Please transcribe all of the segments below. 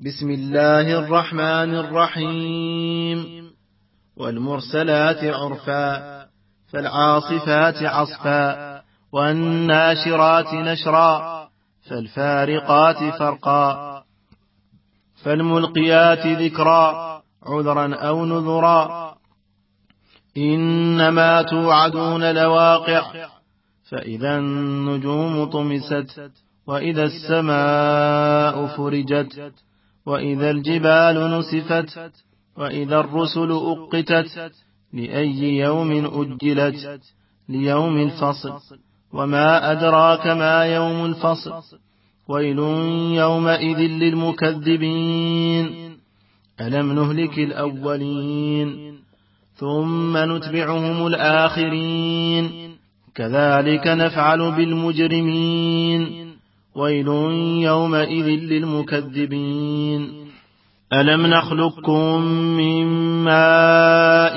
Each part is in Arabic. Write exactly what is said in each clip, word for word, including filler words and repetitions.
بسم الله الرحمن الرحيم. والمرسلات عرفا فالعاصفات عصفا والناشرات نشرا فالفارقات فرقا فالملقيات ذكرا عذرا أو نذرا إنما توعدون لواقع فإذا النجوم طمست وإذا السماء فرجت وإذا الجبال نسفت وإذا الرسل أقتت لأي يوم أجلت ليوم الفصل وما أدراك ما يوم الفصل ويل يومئذ للمكذبين ألم نهلك الأولين ثم نتبعهم الآخرين كذلك نفعل بالمجرمين ويل يومئذ للمكذبين ألم نخلقكم من ماء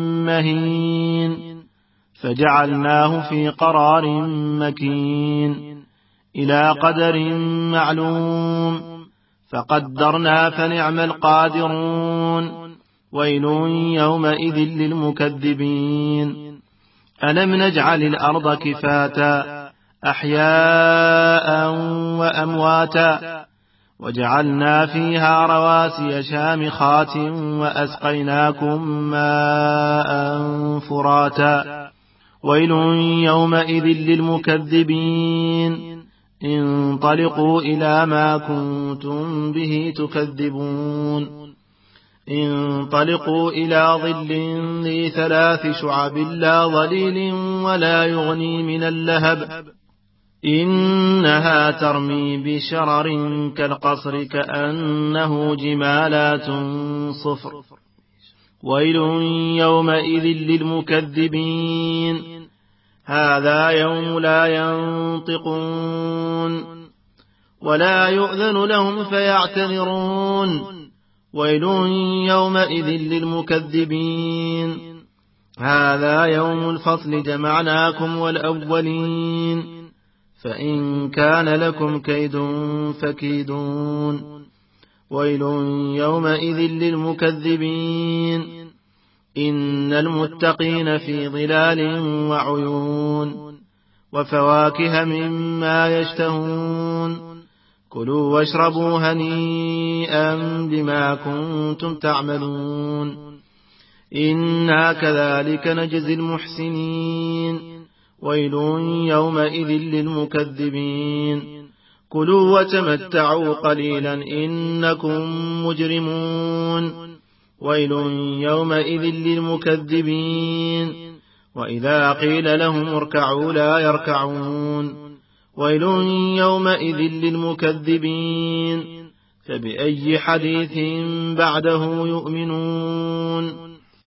مهين فجعلناه في قرار مكين إلى قدر معلوم فقدرنا فنعم القادرون ويل يومئذ للمكذبين ألم نجعل الأرض كفاتا أحياء وأمواتا وجعلنا فيها رواسي شامخات وأسقيناكم ماء فراتا ويل يومئذ للمكذبين انطلقوا إلى ما كنتم به تكذبون انطلقوا إلى ظل ذي ثلاث شعب لا ظليل ولا يغني من اللهب إنها ترمي بشرر كالقصر كأنه جمالات صفر ويل يومئذ للمكذبين هذا يوم لا ينطقون ولا يؤذن لهم فيعتذرون ويل يومئذ للمكذبين هذا يوم الفصل جمعناكم والأولين فإن كان لكم كيد فكيدون ويل يومئذ للمكذبين إن المتقين في ظلال وعيون وفواكه مما يشتهون كلوا واشربوا هنيئا بما كنتم تعملون إنا كذلك نجزي المحسنين ويل يومئذ للمكذبين كلوا وتمتعوا قليلا إنكم مجرمون ويل يومئذ للمكذبين وإذا قيل لهم اركعوا لا يركعون ويل يومئذ للمكذبين فبأي حديث بعده يؤمنون